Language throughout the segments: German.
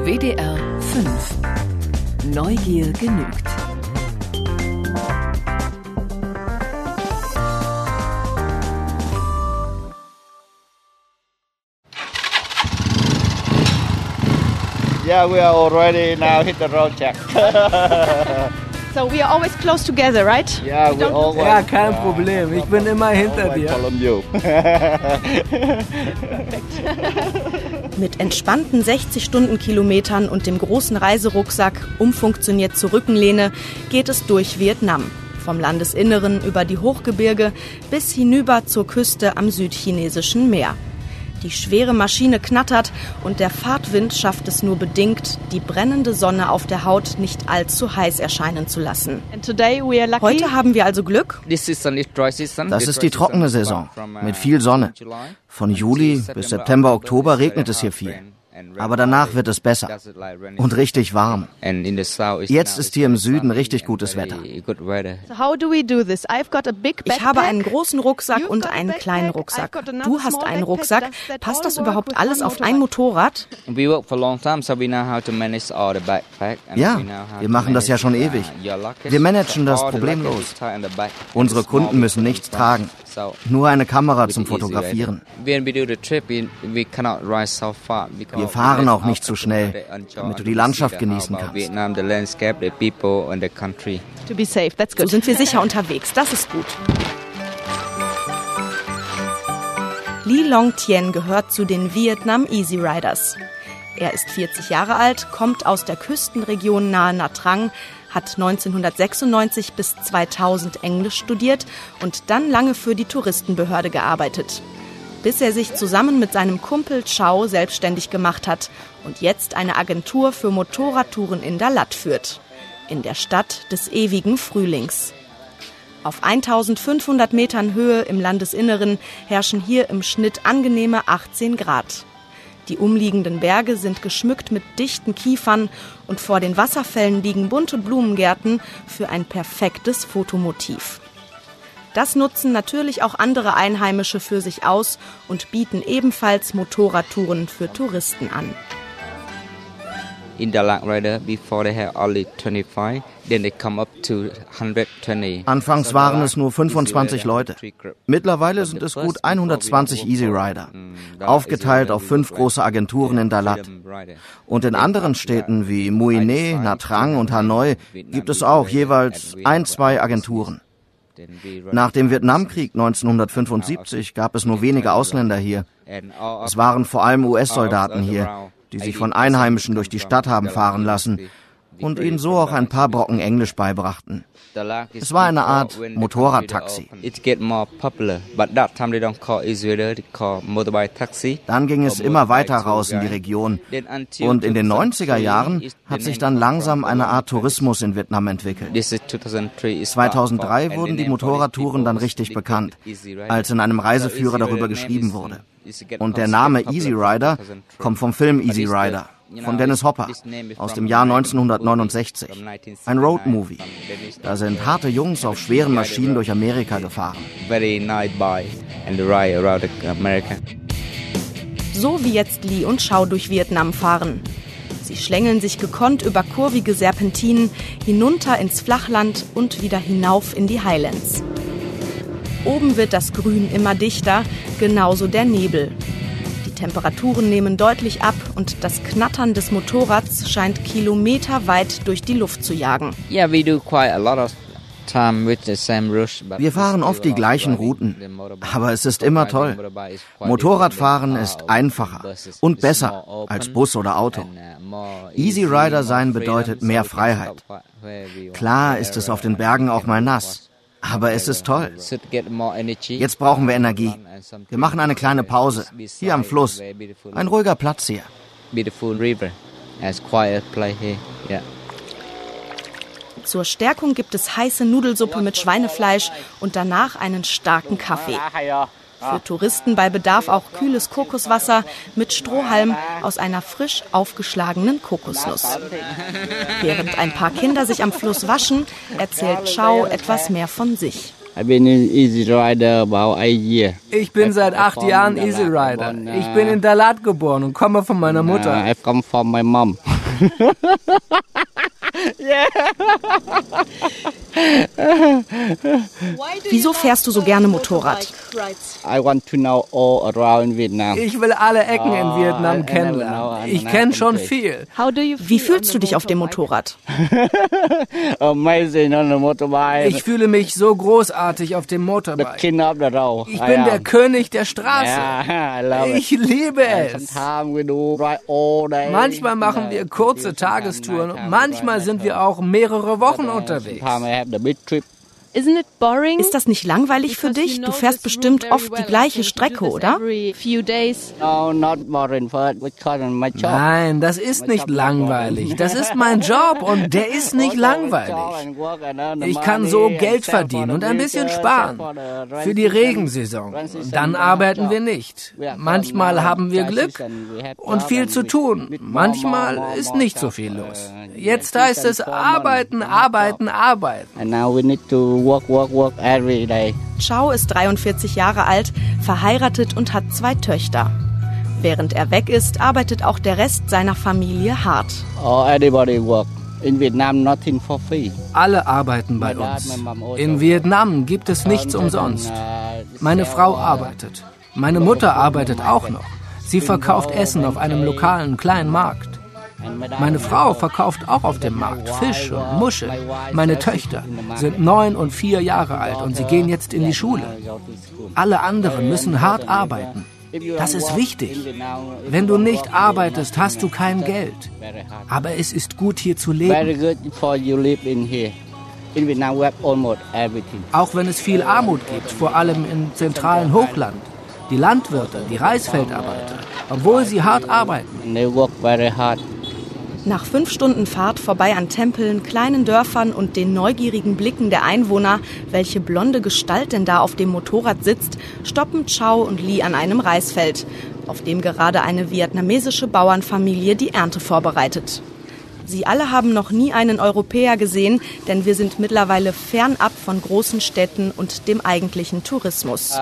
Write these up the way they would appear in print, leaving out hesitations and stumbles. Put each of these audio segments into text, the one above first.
WDR 5. Neugier genügt. Yeah, we are already now hit the road check. So we are always close together, right? Yeah, we always. Ja, kein Problem. Ich bin immer hinter dir. Mit entspannten 60 Stundenkilometern und dem großen Reiserucksack, umfunktioniert zur Rückenlehne, geht es durch Vietnam. Vom Landesinneren über die Hochgebirge bis hinüber zur Küste am südchinesischen Meer. Die schwere Maschine knattert und der Fahrtwind schafft es nur bedingt, die brennende Sonne auf der Haut nicht allzu heiß erscheinen zu lassen. Heute haben wir also Glück. Das ist die trockene Saison mit viel Sonne. Von Juli bis September, Oktober regnet es hier viel. Aber danach wird es besser und richtig warm. Jetzt ist hier im Süden richtig gutes Wetter. Ich habe einen großen Rucksack und einen kleinen Rucksack. Du hast einen Rucksack. Passt das überhaupt alles auf ein Motorrad? Ja, wir machen das ja schon ewig. Wir managen das problemlos. Unsere Kunden müssen nichts tragen. Nur eine Kamera zum Fotografieren. Wir fahren auch nicht zu schnell, damit du die Landschaft genießen kannst. So sind wir sicher unterwegs, das ist gut. Ly Long Tien gehört zu den Vietnam Easy Riders. Er ist 40 Jahre alt, kommt aus der Küstenregion nahe Nha Trang, hat 1996 bis 2000 Englisch studiert und dann lange für die Touristenbehörde gearbeitet. Bis er sich zusammen mit seinem Kumpel Chow selbstständig gemacht hat und jetzt eine Agentur für Motorradtouren in Dalat führt. In der Stadt des ewigen Frühlings. Auf 1500 Metern Höhe im Landesinneren herrschen hier im Schnitt angenehme 18 Grad. Die umliegenden Berge sind geschmückt mit dichten Kiefern und vor den Wasserfällen liegen bunte Blumengärten für ein perfektes Fotomotiv. Das nutzen natürlich auch andere Einheimische für sich aus und bieten ebenfalls Motorradtouren für Touristen an. In Dalat Rider, before they had only 25, then they come up to 120. Anfangs waren es nur 25 Leute. Mittlerweile sind es gut 120 Easy Rider, aufgeteilt auf 5 große Agenturen in Dalat. Und in anderen Städten wie Mui Ne, Nha Trang und Hanoi gibt es auch jeweils 1-2 Agenturen. Nach dem Vietnamkrieg 1975 gab es nur wenige Ausländer hier. Es waren vor allem US-Soldaten hier, die sich von Einheimischen durch die Stadt haben fahren lassen und ihnen so auch ein paar Brocken Englisch beibrachten. Es war eine Art Motorradtaxi. Dann ging es immer weiter raus in die Region. Und in den 90er Jahren hat sich dann langsam eine Art Tourismus in Vietnam entwickelt. 2003 wurden die Motorradtouren dann richtig bekannt, als in einem Reiseführer darüber geschrieben wurde. Und der Name Easy Rider kommt vom Film Easy Rider von Dennis Hopper aus dem Jahr 1969. Ein Roadmovie. Da sind harte Jungs auf schweren Maschinen durch Amerika gefahren. So wie jetzt Ly und Chow durch Vietnam fahren. Sie schlängeln sich gekonnt über kurvige Serpentinen hinunter ins Flachland und wieder hinauf in die Highlands. Oben wird das Grün immer dichter, genauso der Nebel. Die Temperaturen nehmen deutlich ab und das Knattern des Motorrads scheint kilometerweit durch die Luft zu jagen. Wir fahren oft die gleichen Routen, aber es ist immer toll. Motorradfahren ist einfacher und besser als Bus oder Auto. Easy Rider sein bedeutet mehr Freiheit. Klar ist es auf den Bergen auch mal nass. Aber es ist toll. Jetzt brauchen wir Energie. Wir machen eine kleine Pause. Hier am Fluss. Ein ruhiger Platz hier. Zur Stärkung gibt es heiße Nudelsuppe mit Schweinefleisch und danach einen starken Kaffee. Für Touristen bei Bedarf auch kühles Kokoswasser mit Strohhalm aus einer frisch aufgeschlagenen Kokosnuss. Während ein paar Kinder sich am Fluss waschen, erzählt Chow etwas mehr von sich. Ich bin seit 8 Jahren Easy Rider. Ich bin in Dalat geboren und komme von meiner Mutter. Wieso fährst du so gerne Motorrad? Ich will alle Ecken in Vietnam kennenlernen. Ich kenne schon viel. Wie fühlst du dich auf dem Motorrad? Ich fühle mich so großartig auf dem Motorbike. Ich bin der König der Straße. Ich liebe es. Manchmal machen wir kurze Tagestouren, manchmal sind wir auch mehrere Wochen unterwegs. Ist das nicht langweilig für dich? Du fährst bestimmt oft die gleiche Strecke, oder? Nein, das ist nicht langweilig. Das ist mein Job und der ist nicht langweilig. Ich kann so Geld verdienen und ein bisschen sparen für die Regensaison. Dann arbeiten wir nicht. Manchmal haben wir Glück und viel zu tun. Manchmal ist nicht so viel los. Jetzt heißt es arbeiten, arbeiten, arbeiten. Work every day. Chao ist 43 Jahre alt, verheiratet und hat 2 Töchter. Während er weg ist, arbeitet auch der Rest seiner Familie hart. Everybody work. In Vietnam nothing for free. Alle arbeiten bei uns. In Vietnam gibt es nichts umsonst. Meine Frau arbeitet. Meine Mutter arbeitet auch noch. Sie verkauft Essen auf einem lokalen kleinen Markt. Meine Frau verkauft auch auf dem Markt Fisch und Muscheln. Meine Töchter sind 9 und 4 Jahre alt und sie gehen jetzt in die Schule. Alle anderen müssen hart arbeiten. Das ist wichtig. Wenn du nicht arbeitest, hast du kein Geld. Aber es ist gut, hier zu leben. Auch wenn es viel Armut gibt, vor allem im zentralen Hochland. Die Landwirte, die Reisfeldarbeiter, obwohl sie hart arbeiten. Nach 5 Stunden Fahrt vorbei an Tempeln, kleinen Dörfern und den neugierigen Blicken der Einwohner, welche blonde Gestalt denn da auf dem Motorrad sitzt, stoppen Chao und Lee an einem Reisfeld, auf dem gerade eine vietnamesische Bauernfamilie die Ernte vorbereitet. Sie alle haben noch nie einen Europäer gesehen, denn wir sind mittlerweile fernab von großen Städten und dem eigentlichen Tourismus.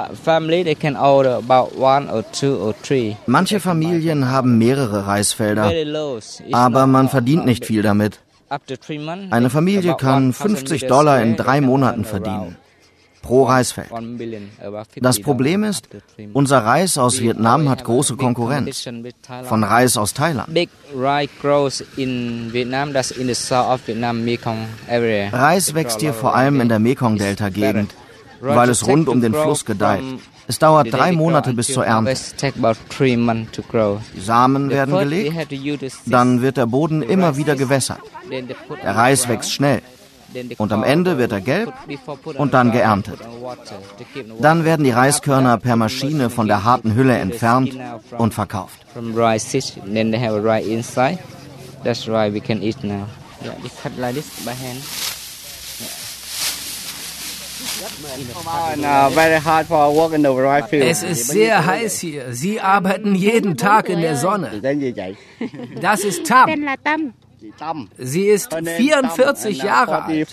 Manche Familien haben mehrere Reisfelder, aber man verdient nicht viel damit. Eine Familie kann $50 in 3 Monaten verdienen. Pro Reisfeld. Das Problem ist, unser Reis aus Vietnam hat große Konkurrenz von Reis aus Thailand. Reis wächst hier vor allem in der Mekong-Delta-Gegend, weil es rund um den Fluss gedeiht. Es dauert 3 Monate bis zur Ernte. Die Samen werden gelegt, dann wird der Boden immer wieder gewässert. Der Reis wächst schnell. Und am Ende wird er gelb und dann geerntet. Dann werden die Reiskörner per Maschine von der harten Hülle entfernt und verkauft. Es ist sehr heiß hier. Sie arbeiten jeden Tag in der Sonne. Das ist Tam. Sie ist 44 Jahre alt.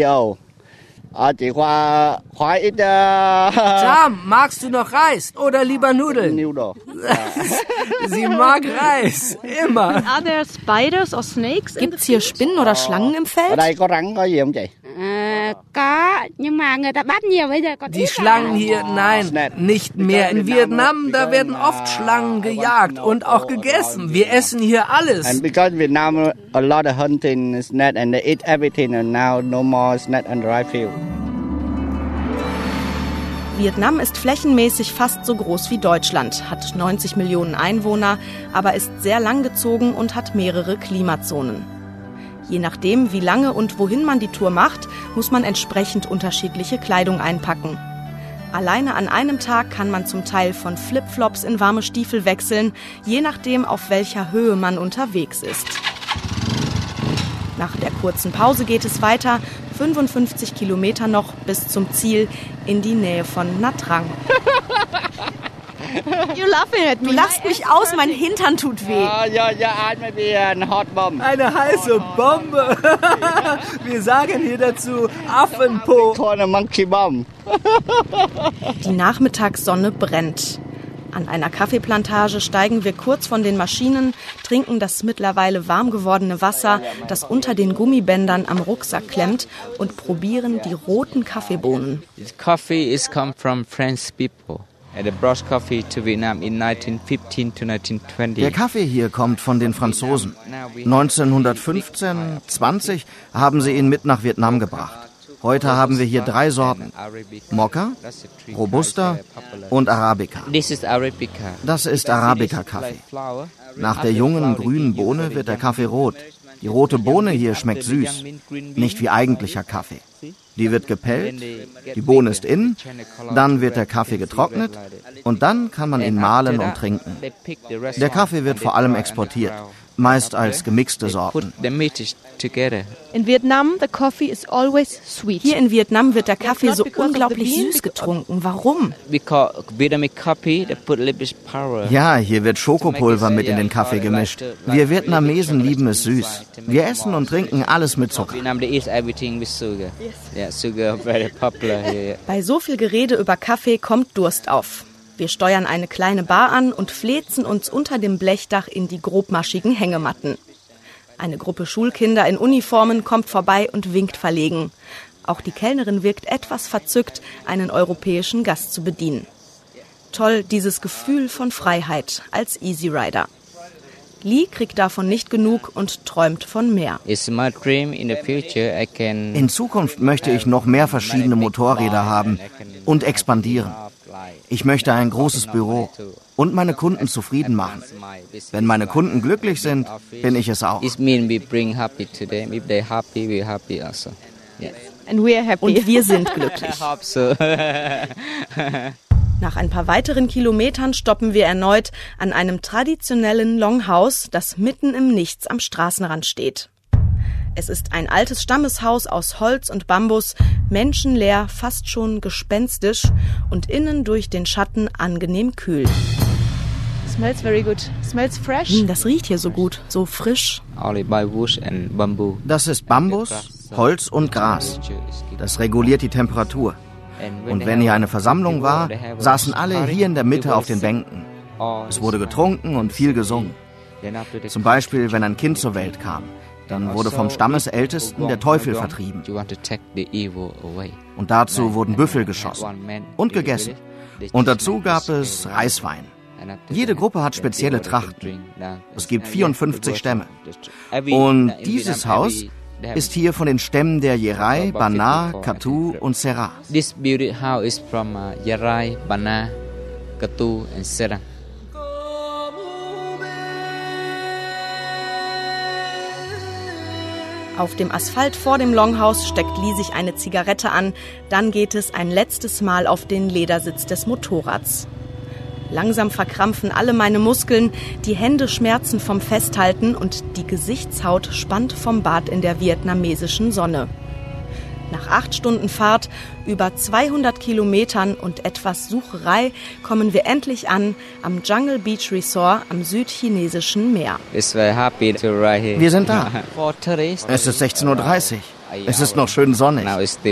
Tam, magst du noch Reis oder lieber Nudeln? Sie mag Reis, immer. Gibt's hier Spinnen oder Schlangen im Feld? Die Schlangen hier, nein, nicht mehr. In Vietnam, da werden oft Schlangen gejagt und auch gegessen. Wir essen hier alles. And because Vietnam a lot of hunting is net and they eat everything and now no more is net on the right field. Vietnam ist flächenmäßig fast so groß wie Deutschland, hat 90 Millionen Einwohner, aber ist sehr langgezogen und hat mehrere Klimazonen. Je nachdem, wie lange und wohin man die Tour macht, muss man entsprechend unterschiedliche Kleidung einpacken. Alleine an einem Tag kann man zum Teil von Flipflops in warme Stiefel wechseln, je nachdem, auf welcher Höhe man unterwegs ist. Nach der kurzen Pause geht es weiter, 55 Kilometer noch bis zum Ziel in die Nähe von Nha Trang. Du lachst mich aus, mein Hintern tut weh. Eine heiße Bombe. Wir sagen hier dazu Affenpo. Die Nachmittagssonne brennt. An einer Kaffeeplantage steigen wir kurz von den Maschinen, trinken das mittlerweile warm gewordene Wasser, das unter den Gummibändern am Rucksack klemmt, und probieren die roten Kaffeebohnen. Coffee is come from French people. They brought coffee to Vietnam in 1915 to 1920. Der Kaffee hier kommt von den Franzosen. 1915, 20 haben sie ihn mit nach Vietnam gebracht. Heute haben wir hier 3 Sorten: Mokka, Robusta und Arabica. Das ist Arabica-Kaffee. Nach der jungen grünen Bohne wird der Kaffee rot. Die rote Bohne hier schmeckt süß, nicht wie eigentlicher Kaffee. Die wird gepellt, die Bohne ist innen, dann wird der Kaffee getrocknet und dann kann man ihn mahlen und trinken. Der Kaffee wird vor allem exportiert, meist als gemixte Sorten. In Vietnam, the coffee is always sweet. Hier in Vietnam wird der Kaffee so unglaublich süß getrunken. Warum? Ja, hier wird Schokopulver mit in den Kaffee gemischt. Wir Vietnamesen lieben es süß. Wir essen und trinken alles mit Zucker. Bei so viel Gerede über Kaffee kommt Durst auf. Wir steuern eine kleine Bar an und fläzen uns unter dem Blechdach in die grobmaschigen Hängematten. Eine Gruppe Schulkinder in Uniformen kommt vorbei und winkt verlegen. Auch die Kellnerin wirkt etwas verzückt, einen europäischen Gast zu bedienen. Toll, dieses Gefühl von Freiheit als Easy Rider. Lee kriegt davon nicht genug und träumt von mehr. In Zukunft möchte ich noch mehr verschiedene Motorräder haben und expandieren. Ich möchte ein großes Büro und meine Kunden zufrieden machen. Wenn meine Kunden glücklich sind, bin ich es auch. And we are happy. Und wir sind glücklich. Nach ein paar weiteren Kilometern stoppen wir erneut an einem traditionellen Longhouse, das mitten im Nichts am Straßenrand steht. Es ist ein altes Stammeshaus aus Holz und Bambus, menschenleer, fast schon gespenstisch und innen durch den Schatten angenehm kühl. Smells very good. Smells fresh. Das riecht hier so gut, so frisch. Das ist Bambus, Holz und Gras. Das reguliert die Temperatur. Und wenn hier eine Versammlung war, saßen alle hier in der Mitte auf den Bänken. Es wurde getrunken und viel gesungen. Zum Beispiel, wenn ein Kind zur Welt kam. Dann wurde vom Stammesältesten der Teufel vertrieben. Und dazu wurden Büffel geschossen und gegessen. Und dazu gab es Reiswein. Jede Gruppe hat spezielle Trachten. Es gibt 54 Stämme. Und dieses Haus ist hier von den Stämmen der Yerai, Bana, Katu und Serah. This beauty house is from Yerai, Bana, Katu and Serah. Auf dem Asphalt vor dem Longhouse steckt Lee sich eine Zigarette an. Dann geht es ein letztes Mal auf den Ledersitz des Motorrads. Langsam verkrampfen alle meine Muskeln, die Hände schmerzen vom Festhalten und die Gesichtshaut spannt vom Bad in der vietnamesischen Sonne. Nach 8 Stunden Fahrt, über 200 Kilometern und etwas Sucherei kommen wir endlich an am Jungle Beach Resort am südchinesischen Meer. Wir sind da. Es ist 16:30 Uhr. Es ist noch schön sonnig.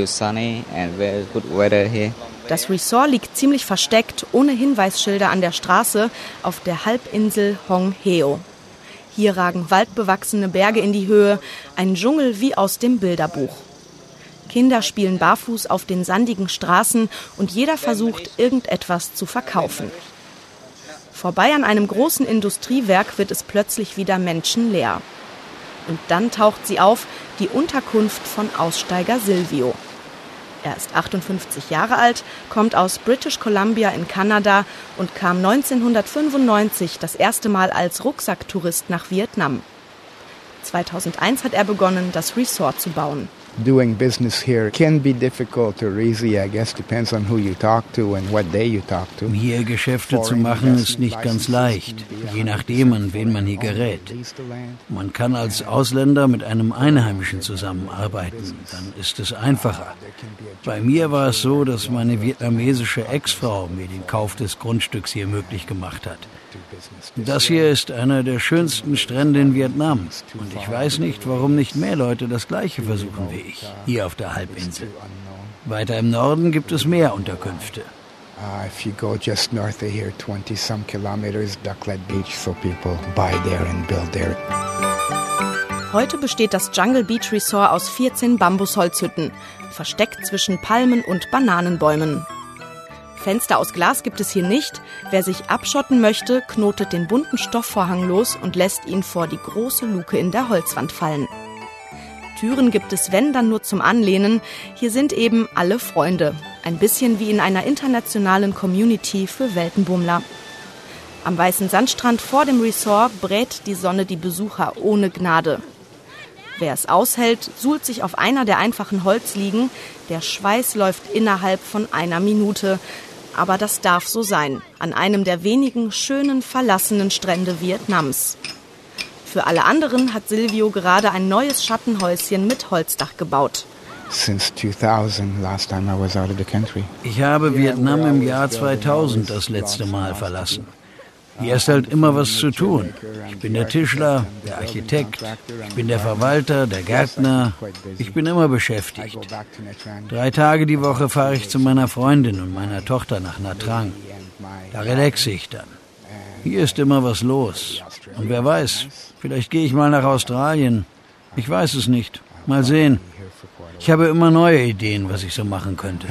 Das Resort liegt ziemlich versteckt, ohne Hinweisschilder an der Straße, auf der Halbinsel Hong Heo. Hier ragen waldbewachsene Berge in die Höhe, ein Dschungel wie aus dem Bilderbuch. Kinder spielen barfuß auf den sandigen Straßen und jeder versucht, irgendetwas zu verkaufen. Vorbei an einem großen Industriewerk wird es plötzlich wieder menschenleer. Und dann taucht sie auf, die Unterkunft von Aussteiger Silvio. Er ist 58 Jahre alt, kommt aus British Columbia in Kanada und kam 1995 das erste Mal als Rucksacktourist nach Vietnam. 2001 hat er begonnen, das Resort zu bauen. Doing business here can be difficult or easy, I guess, depends on who you talk to and what day you talk to. Hier Geschäfte zu machen ist nicht ganz leicht, je nachdem, an wen man hier gerät. Man kann als Ausländer mit einem Einheimischen zusammenarbeiten, dann ist es einfacher. Bei mir war es so, dass meine vietnamesische Ex-Frau mir den Kauf des Grundstücks hier möglich gemacht hat. Das hier ist einer der schönsten Strände in Vietnam und ich weiß nicht, warum nicht mehr Leute das Gleiche versuchen wie ich, hier auf der Halbinsel. Weiter im Norden gibt es mehr Unterkünfte. If you go just north of here, 20-some kilometers, Ducklet Beach, so people buy there and build there. Heute besteht das Jungle Beach Resort aus 14 Bambusholzhütten, versteckt zwischen Palmen und Bananenbäumen. Fenster aus Glas gibt es hier nicht. Wer sich abschotten möchte, knotet den bunten Stoffvorhang los und lässt ihn vor die große Luke in der Holzwand fallen. Türen gibt es, wenn, dann nur zum Anlehnen. Hier sind eben alle Freunde. Ein bisschen wie in einer internationalen Community für Weltenbummler. Am weißen Sandstrand vor dem Resort brät die Sonne die Besucher ohne Gnade. Wer es aushält, suhlt sich auf einer der einfachen Holzliegen. Der Schweiß läuft innerhalb von einer Minute. Aber das darf so sein, an einem der wenigen schönen, verlassenen Strände Vietnams. Für alle anderen hat Silvio gerade ein neues Schattenhäuschen mit Holzdach gebaut. Ich habe Vietnam im Jahr 2000 das letzte Mal verlassen. Hier ist halt immer was zu tun. Ich bin der Tischler, der Architekt, ich bin der Verwalter, der Gärtner. Ich bin immer beschäftigt. 3 Tage die Woche fahre ich zu meiner Freundin und meiner Tochter nach Nha Trang. Da relaxe ich dann. Hier ist immer was los. Und wer weiß, vielleicht gehe ich mal nach Australien. Ich weiß es nicht. Mal sehen. Ich habe immer neue Ideen, was ich so machen könnte.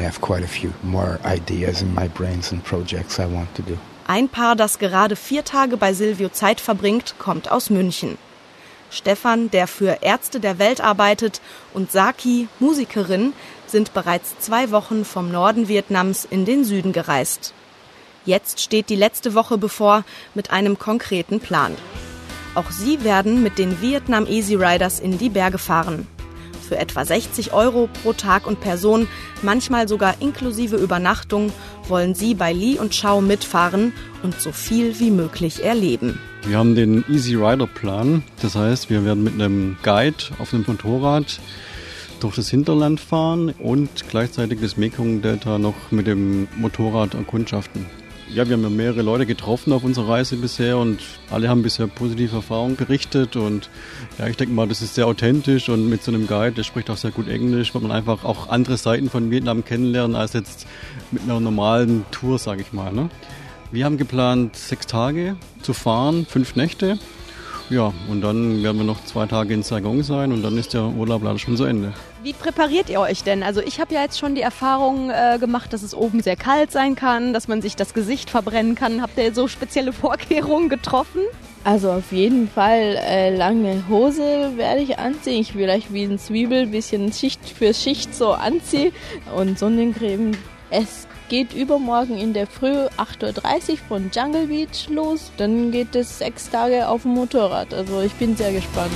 Ein Paar, das gerade 4 Tage bei Silvio Zeit verbringt, kommt aus München. Stefan, der für Ärzte der Welt arbeitet, und Saki, Musikerin, sind bereits 2 Wochen vom Norden Vietnams in den Süden gereist. Jetzt steht die letzte Woche bevor mit einem konkreten Plan. Auch sie werden mit den Vietnam Easy Riders in die Berge fahren. Für etwa 60 € pro Tag und Person, manchmal sogar inklusive Übernachtung, wollen sie bei Lee und Chow mitfahren und so viel wie möglich erleben. Wir haben den Easy Rider Plan. Das heißt, wir werden mit einem Guide auf einem Motorrad durch das Hinterland fahren und gleichzeitig das Mekong Delta noch mit dem Motorrad erkundschaften. Ja, wir haben ja mehrere Leute getroffen auf unserer Reise bisher und alle haben bisher positive Erfahrungen berichtet und ja, ich denke mal, das ist sehr authentisch und mit so einem Guide, der spricht auch sehr gut Englisch, wird man einfach auch andere Seiten von Vietnam kennenlernen als jetzt mit einer normalen Tour, sage ich mal. Ne? Wir haben geplant, 6 Tage zu fahren, 5 Nächte. Ja, und dann werden wir noch 2 Tage in Saigon sein und dann ist der Urlaub leider schon zu Ende. Wie präpariert ihr euch denn? Also ich habe ja jetzt schon die Erfahrung gemacht, dass es oben sehr kalt sein kann, dass man sich das Gesicht verbrennen kann. Habt ihr so spezielle Vorkehrungen getroffen? Also auf jeden Fall lange Hose werde ich anziehen. Ich vielleicht wie ein Zwiebel, ein bisschen Schicht für Schicht so anziehen und Sonnencreme. Es geht übermorgen in der Früh 8:30 Uhr von Jungle Beach los. Dann geht es 6 Tage auf dem Motorrad. Also ich bin sehr gespannt.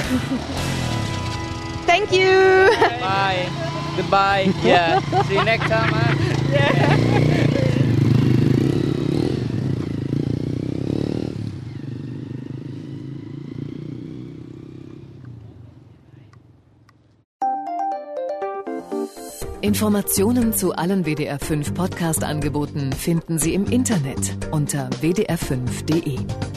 Thank you. Bye. Goodbye. Yeah. See you next time. Yeah. Informationen zu allen WDR 5 Podcast-Angeboten finden Sie im Internet unter wdr5.de.